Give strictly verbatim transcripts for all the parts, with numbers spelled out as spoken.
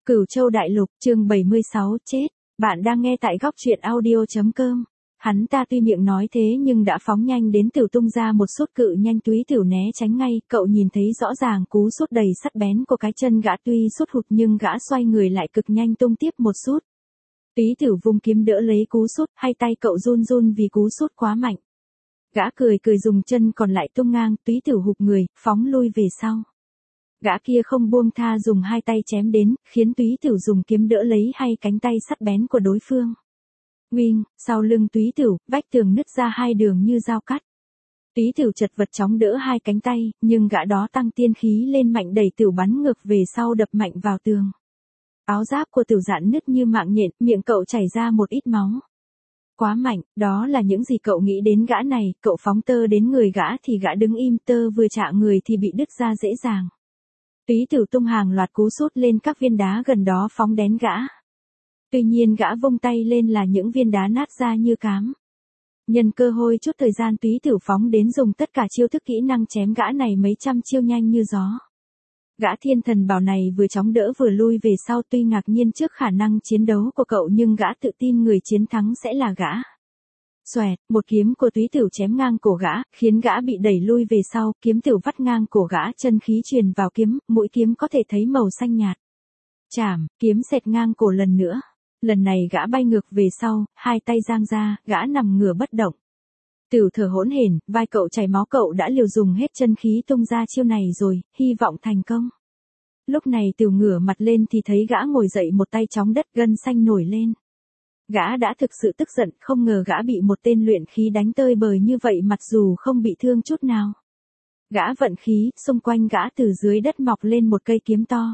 Cửu Châu Đại Lục, chương bảy mươi sáu, chết. Bạn đang nghe tại góc truyện audio.com. Hắn ta tuy miệng nói thế nhưng đã phóng nhanh đến Tửu tung ra một sút cự nhanh. Túy Tửu né tránh ngay, cậu nhìn thấy rõ ràng cú sút đầy sắc bén của cái chân gã, tuy sút hụt nhưng gã xoay người lại cực nhanh tung tiếp một sút. Túy Tửu vung kiếm đỡ lấy cú sút, hai tay cậu run run vì cú sút quá mạnh. Gã cười cười dùng chân còn lại tung ngang, Túy Tửu hụt người, phóng lui về sau. Gã kia không buông tha dùng hai tay chém đến, khiến Túy Tửu dùng kiếm đỡ lấy hai cánh tay sắt bén của đối phương. Nguỳnh, sau lưng Túy Tửu, vách tường nứt ra hai đường như dao cắt. Túy Tửu chật vật chóng đỡ hai cánh tay, nhưng gã đó tăng tiên khí lên mạnh đẩy Tửu bắn ngược về sau đập mạnh vào tường. Áo giáp của Tửu dạn nứt như mạng nhện, miệng cậu chảy ra một ít máu. Quá mạnh, đó là những gì cậu nghĩ đến gã này, cậu phóng tơ đến người gã thì gã đứng im, tơ vừa chạm người thì bị đứt ra dễ dàng. Túy Tửu tung hàng loạt cú sút lên các viên đá gần đó phóng đến gã. Tuy nhiên gã vung tay lên là những viên đá nát ra như cám. Nhân cơ hội chút thời gian Túy Tửu phóng đến dùng tất cả chiêu thức kỹ năng chém gã này mấy trăm chiêu nhanh như gió. Gã thiên thần bảo này vừa chóng đỡ vừa lui về sau, tuy ngạc nhiên trước khả năng chiến đấu của cậu nhưng gã tự tin người chiến thắng sẽ là gã. Xoẹt, một kiếm của Túy Tửu chém ngang cổ gã, khiến gã bị đẩy lui về sau, kiếm Tửu vắt ngang cổ gã, chân khí truyền vào kiếm, mũi kiếm có thể thấy màu xanh nhạt. Chảm, kiếm xẹt ngang cổ lần nữa. Lần này gã bay ngược về sau, hai tay giang ra, gã nằm ngửa bất động. Tửu thở hỗn hển, vai cậu chảy máu, cậu đã liều dùng hết chân khí tung ra chiêu này rồi, hy vọng thành công. Lúc này Tửu ngửa mặt lên thì thấy gã ngồi dậy, một tay chóng đất, gân xanh nổi lên. Gã đã thực sự tức giận, không ngờ gã bị một tên luyện khí đánh tơi bời như vậy mặc dù không bị thương chút nào. Gã vận khí, xung quanh gã từ dưới đất mọc lên một cây kiếm to.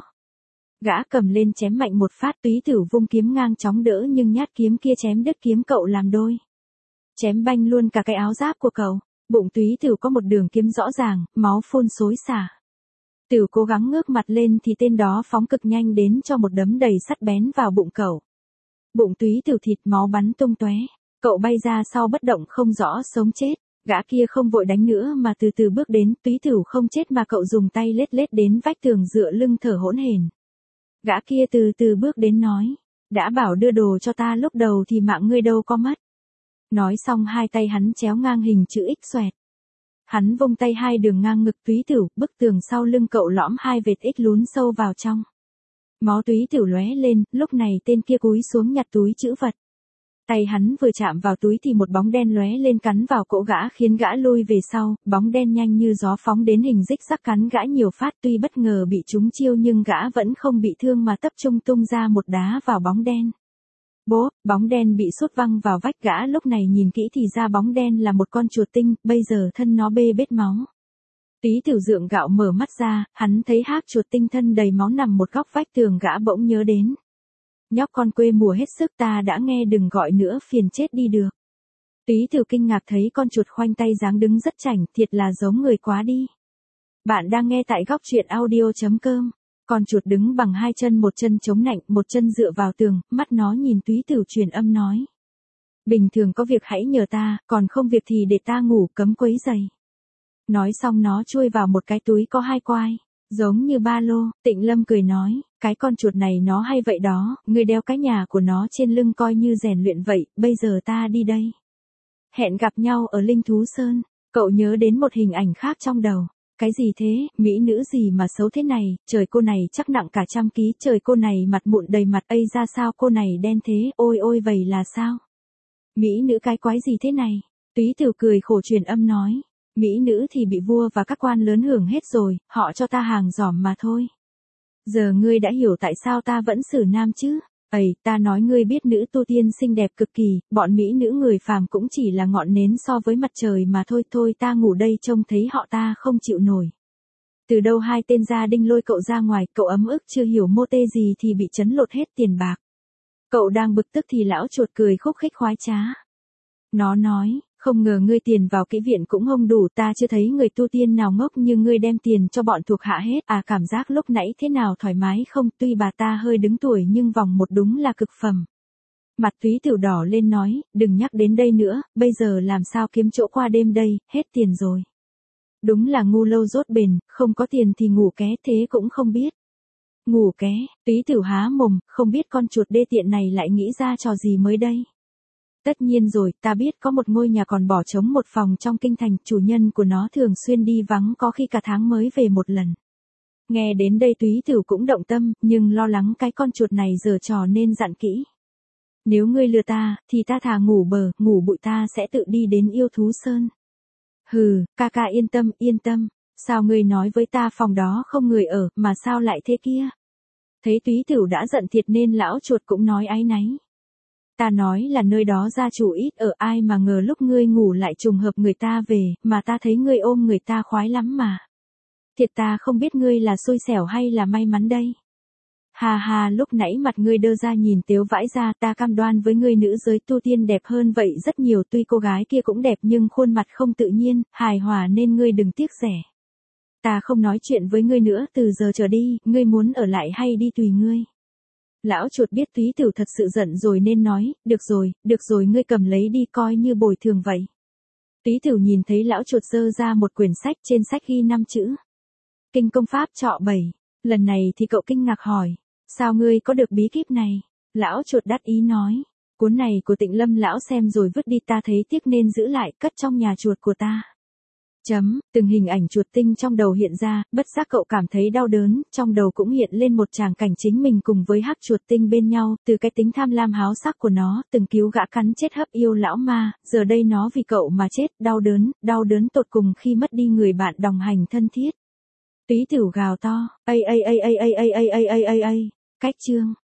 Gã cầm lên chém mạnh một phát, Túy Tửu vung kiếm ngang chóng đỡ nhưng nhát kiếm kia chém đứt kiếm cậu làm đôi. Chém banh luôn cả cái áo giáp của cậu, bụng Túy Tửu có một đường kiếm rõ ràng, máu phun xối xả. Tửu cố gắng ngước mặt lên thì tên đó phóng cực nhanh đến cho một đấm đầy sắt bén vào bụng cậu. Bụng Túy Tửu thịt máu bắn tung tóe, cậu bay ra sau bất động không rõ sống chết. Gã kia không vội đánh nữa mà từ từ bước đến, Túy Tửu không chết mà cậu dùng tay lết lết đến vách tường dựa lưng thở hỗn hển. Gã kia từ từ bước đến nói, đã bảo đưa đồ cho ta lúc đầu thì mạng ngươi đâu có mất. Nói xong hai tay hắn chéo ngang hình chữ X xoẹt. Hắn vung tay hai đường ngang ngực Túy Tửu, bức tường sau lưng cậu lõm hai vệt X lún sâu vào trong. Máu Túy Tửu lóe lên, lúc này tên kia cúi xuống nhặt túi trữ vật. Tay hắn vừa chạm vào túi thì một bóng đen lóe lên cắn vào cổ gã khiến gã lui về sau, bóng đen nhanh như gió phóng đến hình rích sắc cắn gã nhiều phát, tuy bất ngờ bị trúng chiêu nhưng gã vẫn không bị thương mà tập trung tung ra một đá vào bóng đen. Bố, bóng đen bị sút văng vào vách, gã lúc này nhìn kỹ thì ra bóng đen là một con chuột tinh, bây giờ thân nó bê bết máu. Túy Tửu dượng gạo mở mắt ra, hắn thấy hác chuột tinh thân đầy máu nằm một góc vách tường, gã bỗng nhớ đến. Nhóc con quê mùa hết sức, ta đã nghe đừng gọi nữa, phiền chết đi được. Túy Tửu kinh ngạc thấy con chuột khoanh tay dáng đứng rất chảnh, thiệt là giống người quá đi. Bạn đang nghe tại góc truyện audio.com. Con chuột đứng bằng hai chân, một chân chống nạnh, một chân dựa vào tường, mắt nó nhìn Túy Tửu truyền âm nói. Bình thường có việc hãy nhờ ta, còn không việc thì để ta ngủ, cấm quấy giày. Nói xong nó chui vào một cái túi có hai quai, giống như ba lô. Tịnh Lâm cười nói, cái con chuột này nó hay vậy đó, ngươi đeo cái nhà của nó trên lưng coi như rèn luyện vậy, bây giờ ta đi đây. Hẹn gặp nhau ở Linh Thú Sơn. Cậu nhớ đến một hình ảnh khác trong đầu. Cái gì thế, mỹ nữ gì mà xấu thế này, trời cô này chắc nặng cả trăm ký, trời cô này mặt mụn đầy mặt, ây ra sao cô này đen thế, ôi ôi vậy là sao? Mỹ nữ cái quái gì thế này? Túy Tửu cười khổ truyền âm nói. Mỹ nữ thì bị vua và các quan lớn hưởng hết rồi, họ cho ta hàng giỏm mà thôi. Giờ ngươi đã hiểu tại sao ta vẫn xử nam chứ? Ây, ta nói ngươi biết nữ tu tiên xinh đẹp cực kỳ, bọn mỹ nữ người phàm cũng chỉ là ngọn nến so với mặt trời mà thôi. Thôi ta ngủ đây, trông thấy họ ta không chịu nổi. Từ đâu hai tên gia đinh lôi cậu ra ngoài, cậu ấm ức chưa hiểu mô tê gì thì bị chấn lột hết tiền bạc. Cậu đang bực tức thì lão chuột cười khúc khích khoái trá. Nó nói, không ngờ ngươi tiền vào kỹ viện cũng không đủ, ta chưa thấy người tu tiên nào ngốc như ngươi đem tiền cho bọn thuộc hạ hết. À, cảm giác lúc nãy thế nào thoải mái không, tuy bà ta hơi đứng tuổi nhưng vòng một đúng là cực phẩm. Mặt Túy Tửu đỏ lên nói, đừng nhắc đến đây nữa, bây giờ làm sao kiếm chỗ qua đêm đây, hết tiền rồi. Đúng là ngu lâu dốt bền, không có tiền thì ngủ ké, thế cũng không biết. Ngủ ké, Túy Tửu há mồm, không biết con chuột đê tiện này lại nghĩ ra trò gì mới đây. Tất nhiên rồi, ta biết có một ngôi nhà còn bỏ trống một phòng trong kinh thành, chủ nhân của nó thường xuyên đi vắng, có khi cả tháng mới về một lần. Nghe đến đây Túy Tửu cũng động tâm, nhưng lo lắng cái con chuột này giở trò nên dặn kỹ. Nếu ngươi lừa ta, thì ta thà ngủ bờ, ngủ bụi, ta sẽ tự đi đến yêu thú sơn. Hừ, ca ca yên tâm, yên tâm. Sao ngươi nói với ta phòng đó không người ở, mà sao lại thế kia? Thấy Túy Tửu đã giận thiệt nên lão chuột cũng nói áy náy. Ta nói là nơi đó gia chủ ít ở, ai mà ngờ lúc ngươi ngủ lại trùng hợp người ta về, mà ta thấy ngươi ôm người ta khoái lắm mà. Thiệt ta không biết ngươi là xui xẻo hay là may mắn đây. Hà hà, lúc nãy mặt ngươi đơ ra nhìn tếu vãi ra, ta cam đoan với ngươi nữ giới tu tiên đẹp hơn vậy rất nhiều, tuy cô gái kia cũng đẹp nhưng khuôn mặt không tự nhiên, hài hòa nên ngươi đừng tiếc rẻ. Ta không nói chuyện với ngươi nữa, từ giờ trở đi, ngươi muốn ở lại hay đi tùy ngươi. Lão chuột biết Túy Tửu thật sự giận rồi nên nói, được rồi, được rồi, ngươi cầm lấy đi coi như bồi thường vậy. Túy Tửu nhìn thấy lão chuột giơ ra một quyển sách, trên sách ghi năm chữ. Kinh công pháp trọ bảy. Lần này thì cậu kinh ngạc hỏi, sao ngươi có được bí kíp này? Lão chuột đắc ý nói, cuốn này của Tịnh Lâm lão xem rồi vứt đi, ta thấy tiếc nên giữ lại, cất trong nhà chuột của ta. Chấm, từng hình ảnh chuột tinh trong đầu hiện ra, bất giác cậu cảm thấy đau đớn, trong đầu cũng hiện lên một tràng cảnh chính mình cùng với hắc chuột tinh bên nhau, từ cái tính tham lam háo sắc của nó, từng cứu gã cắn chết hấp yêu lão ma, giờ đây nó vì cậu mà chết, đau đớn, đau đớn tột cùng khi mất đi người bạn đồng hành thân thiết. Túy Tửu gào to, ây ây ây ây ây ây ây ây ây ây ây, cách chương.